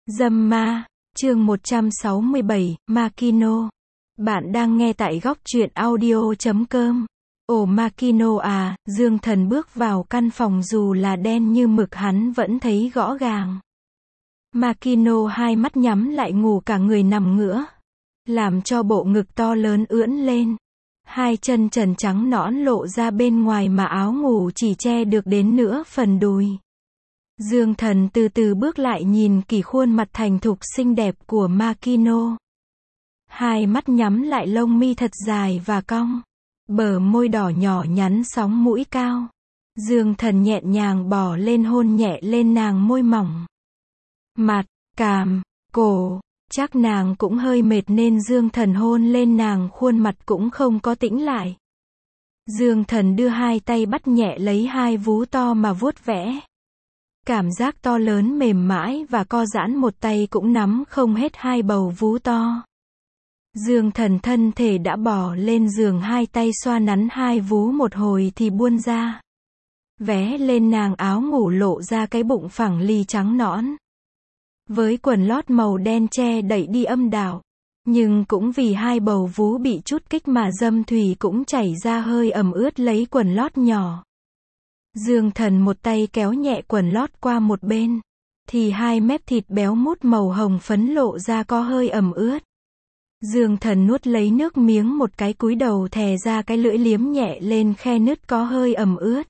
Dâm ma, chương 167, Makino. Bạn đang nghe tại góc truyện audio.com. Ồ Makino à, Dương Thần bước vào căn phòng dù là đen như mực hắn vẫn thấy rõ ràng. Makino hai mắt nhắm lại ngủ cả người nằm ngửa, làm cho bộ ngực to lớn ưỡn lên. Hai chân trần trắng nõn lộ ra bên ngoài mà áo ngủ chỉ che được đến nửa phần đùi. Dương Thần từ từ bước lại nhìn kỹ khuôn mặt thành thục xinh đẹp của Makino. Hai mắt nhắm lại, lông mi thật dài và cong, bờ môi đỏ nhỏ nhắn, sóng mũi cao. Dương Thần nhẹ nhàng bò lên hôn nhẹ lên nàng môi mỏng, mặt, cằm, cổ. Chắc nàng cũng hơi mệt nên Dương Thần hôn lên nàng, khuôn mặt cũng không có tĩnh lại. Dương Thần đưa hai tay bắt nhẹ lấy hai vú to mà vuốt vẽ. Cảm giác to lớn mềm mãi và co giãn, một tay cũng nắm không hết hai bầu vú to. Dương Thần thân thể đã bò lên giường, hai tay xoa nắn hai vú một hồi thì buông ra. Vé lên nàng áo ngủ lộ ra cái bụng phẳng lì trắng nõn. Với quần lót màu đen che đậy đi âm đạo. Nhưng cũng vì hai bầu vú bị chút kích mà dâm thủy cũng chảy ra hơi ẩm ướt lấy quần lót nhỏ. Dương Thần một tay kéo nhẹ quần lót qua một bên, thì hai mép thịt béo mút màu hồng phấn lộ ra có hơi ẩm ướt. Dương Thần nuốt lấy nước miếng một cái, cúi đầu thè ra cái lưỡi liếm nhẹ lên khe nứt có hơi ẩm ướt.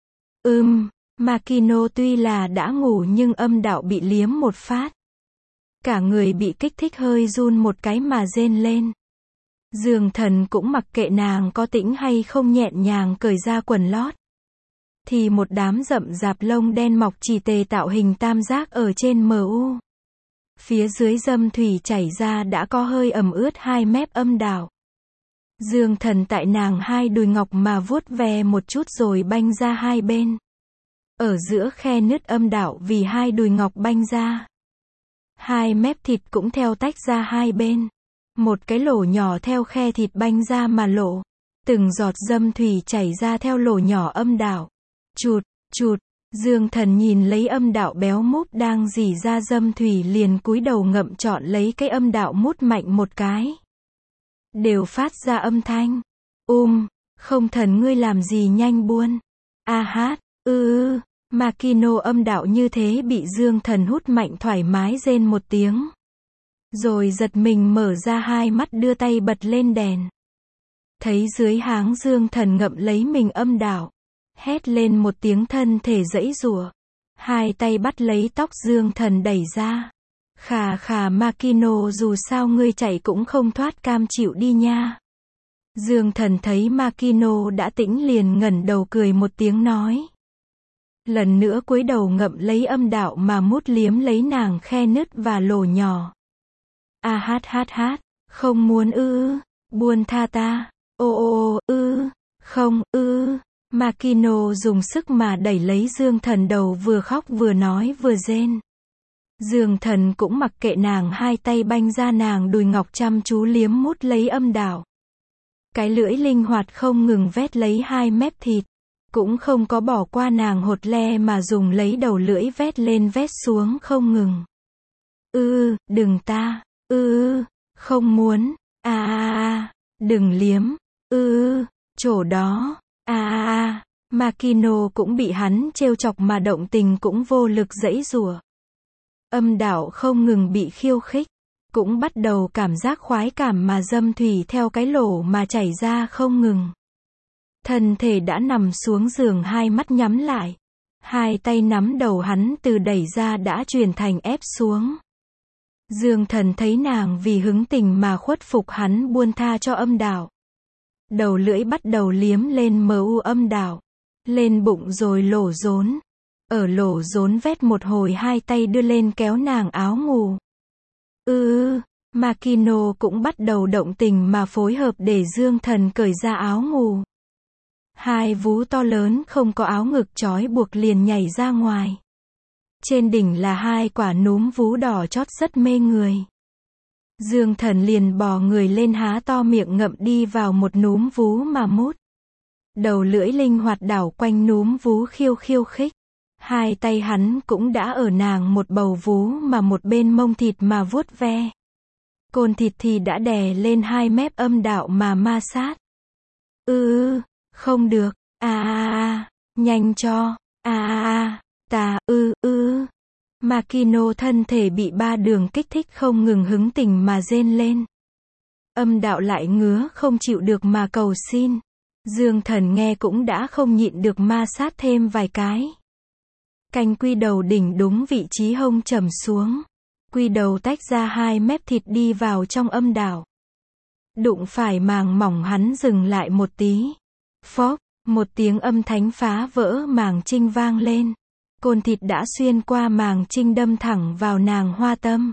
Makino tuy là đã ngủ nhưng âm đạo bị liếm một phát. Cả người bị kích thích hơi run một cái mà rên lên. Dương Thần cũng mặc kệ nàng có tĩnh hay không, nhẹ nhàng cởi ra quần lót. Thì một đám rậm rạp lông đen mọc chỉ tề tạo hình tam giác ở trên mu. Phía dưới dâm thủy chảy ra đã có hơi ẩm ướt hai mép âm đạo. Dương Thần tại nàng hai đùi ngọc mà vuốt ve một chút rồi banh ra hai bên. Ở giữa khe nứt âm đạo vì hai đùi ngọc banh ra. Hai mép thịt cũng theo tách ra hai bên. Một cái lỗ nhỏ theo khe thịt banh ra mà lộ. Từng giọt dâm thủy chảy ra theo lỗ nhỏ âm đạo. Chụt, chụt, Dương Thần nhìn lấy âm đạo béo múp đang rỉ ra dâm thủy liền cúi đầu ngậm trọn lấy cái âm đạo, mút mạnh một cái. Đều phát ra âm thanh. Không Thần ngươi làm gì nhanh buôn. A hát, Makino âm đạo như thế bị Dương Thần hút mạnh thoải mái rên một tiếng. Rồi giật mình mở ra hai mắt, đưa tay bật lên đèn. Thấy dưới háng Dương Thần ngậm lấy mình âm đạo. Hét lên một tiếng, thân thể giãy giụa. Hai tay bắt lấy tóc Dương Thần đẩy ra. Khà Makino, dù sao ngươi chạy cũng không thoát, cam chịu đi nha. Dương Thần thấy Makino đã tĩnh liền ngẩng đầu cười một tiếng nói. Lần nữa cúi đầu ngậm lấy âm đạo mà mút liếm lấy nàng khe nứt và lỗ nhỏ. A hát, không muốn buông tha ta. Không Makino dùng sức mà đẩy lấy Dương Thần, đầu vừa khóc vừa nói vừa rên. Dương Thần cũng mặc kệ nàng, hai tay banh ra nàng đùi ngọc chăm chú liếm mút lấy âm đạo. Cái lưỡi linh hoạt không ngừng vét lấy hai mép thịt. Cũng không có bỏ qua nàng hột le mà dùng lấy đầu lưỡi vét lên vét xuống không ngừng. Đừng ta. Không muốn. Đừng liếm. Chỗ đó. Makino cũng bị hắn trêu chọc mà động tình cũng vô lực giãy giụa. Âm đạo không ngừng bị khiêu khích. Cũng bắt đầu cảm giác khoái cảm mà dâm thủy theo cái lỗ mà chảy ra không ngừng. Thân thể đã nằm xuống giường, hai mắt nhắm lại. Hai tay nắm đầu hắn từ đẩy ra đã chuyển thành ép xuống. Dương Thần thấy nàng vì hứng tình mà khuất phục, hắn buông tha cho âm đạo. Đầu lưỡi bắt đầu liếm lên mu âm đạo. Lên bụng rồi lỗ rốn. Ở lỗ rốn vét một hồi, hai tay đưa lên kéo nàng áo ngủ. Makino cũng bắt đầu động tình mà phối hợp để Dương Thần cởi ra áo ngủ. Hai vú to lớn không có áo ngực trói buộc liền nhảy ra ngoài. Trên đỉnh là hai quả núm vú đỏ chót rất mê người. Dương Thần liền bò người lên, há to miệng ngậm đi vào một núm vú mà mút. Đầu lưỡi linh hoạt đảo quanh núm vú khiêu khích. Hai tay hắn cũng đã ở nàng một bầu vú mà một bên mông thịt mà vuốt ve. Côn thịt thì đã đè lên hai mép âm đạo mà ma sát. Không được, nhanh cho, Makino thân thể bị ba đường kích thích không ngừng hứng tình mà rên lên. Âm đạo lại ngứa không chịu được mà cầu xin. Dương Thần nghe cũng đã không nhịn được ma sát thêm vài cái. Canh quy đầu đỉnh đúng vị trí hông trầm xuống. Quy đầu tách ra hai mép thịt đi vào trong âm đạo. Đụng phải màng mỏng hắn dừng lại một tí. Phốc, một tiếng âm thanh phá vỡ màng trinh vang lên. Côn thịt đã xuyên qua màng trinh đâm thẳng vào nàng hoa tâm.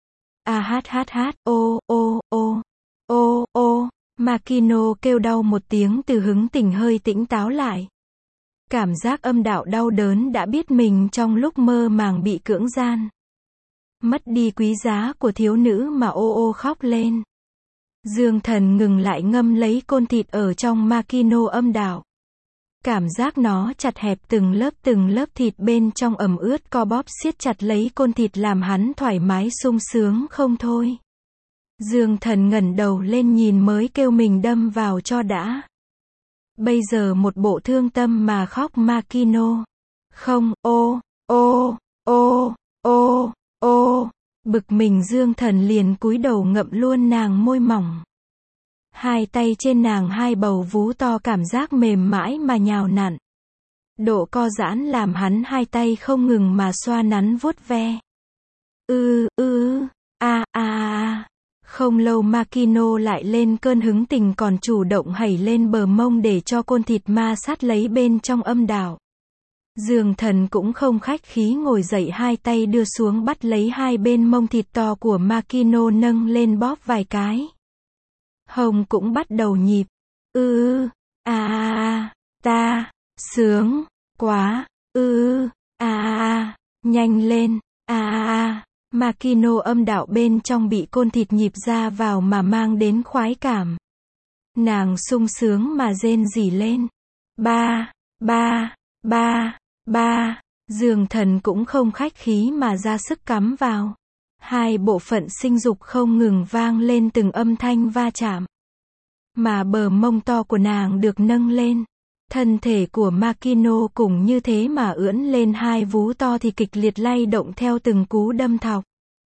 Makino kêu đau một tiếng từ hứng tình hơi tỉnh táo lại. Cảm giác âm đạo đau đớn đã biết mình trong lúc mơ màng bị cưỡng gian. Mất đi quý giá của thiếu nữ mà ô khóc lên. Dương Thần ngừng lại ngâm lấy côn thịt ở trong Makino âm đạo. Cảm giác nó chặt hẹp từng lớp thịt bên trong ẩm ướt co bóp siết chặt lấy côn thịt làm hắn thoải mái sung sướng không thôi. Dương Thần ngẩng đầu lên nhìn mới kêu mình đâm vào cho đã. Bây giờ một bộ thương tâm mà khóc Makino. Không, bực mình Dương Thần liền cúi đầu ngậm luôn nàng môi mỏng. Hai tay trên nàng hai bầu vú to cảm giác mềm mãi mà nhào nặn. Độ co giãn làm hắn hai tay không ngừng mà xoa nắn vuốt ve. Không lâu Makino lại lên cơn hứng tình còn chủ động hẩy lên bờ mông để cho côn thịt ma sát lấy bên trong âm đạo. Dương Thần cũng không khách khí ngồi dậy hai tay đưa xuống bắt lấy hai bên mông thịt to của Makino nâng lên bóp vài cái. Hồng cũng bắt đầu nhịp. Sướng, quá, nhanh lên, Makino âm đạo bên trong bị côn thịt nhịp ra vào mà mang đến khoái cảm. Nàng sung sướng mà rên rỉ lên. Dương Thần cũng không khách khí mà ra sức cắm vào. Hai bộ phận sinh dục không ngừng vang lên từng âm thanh va chạm. Mà bờ mông to của nàng được nâng lên. Thân thể của Makino cũng như thế mà ưỡn lên hai vú to thì kịch liệt lay động theo từng cú đâm thọc.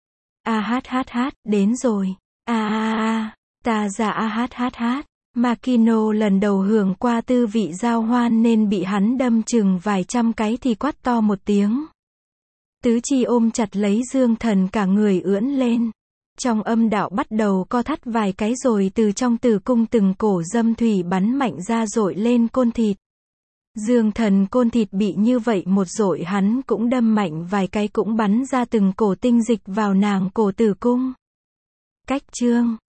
Đến rồi. Ta ra Makino lần đầu hưởng qua tư vị giao hoan nên bị hắn đâm chừng vài trăm cái thì quát to một tiếng. Tứ chi ôm chặt lấy Dương Thần cả người ưỡn lên. Trong âm đạo bắt đầu co thắt vài cái rồi từ trong tử cung từng cổ dâm thủy bắn mạnh ra dội lên côn thịt. Dương Thần côn thịt bị như vậy một dội hắn cũng đâm mạnh vài cái cũng bắn ra từng cổ tinh dịch vào nàng cổ tử cung. Cách chương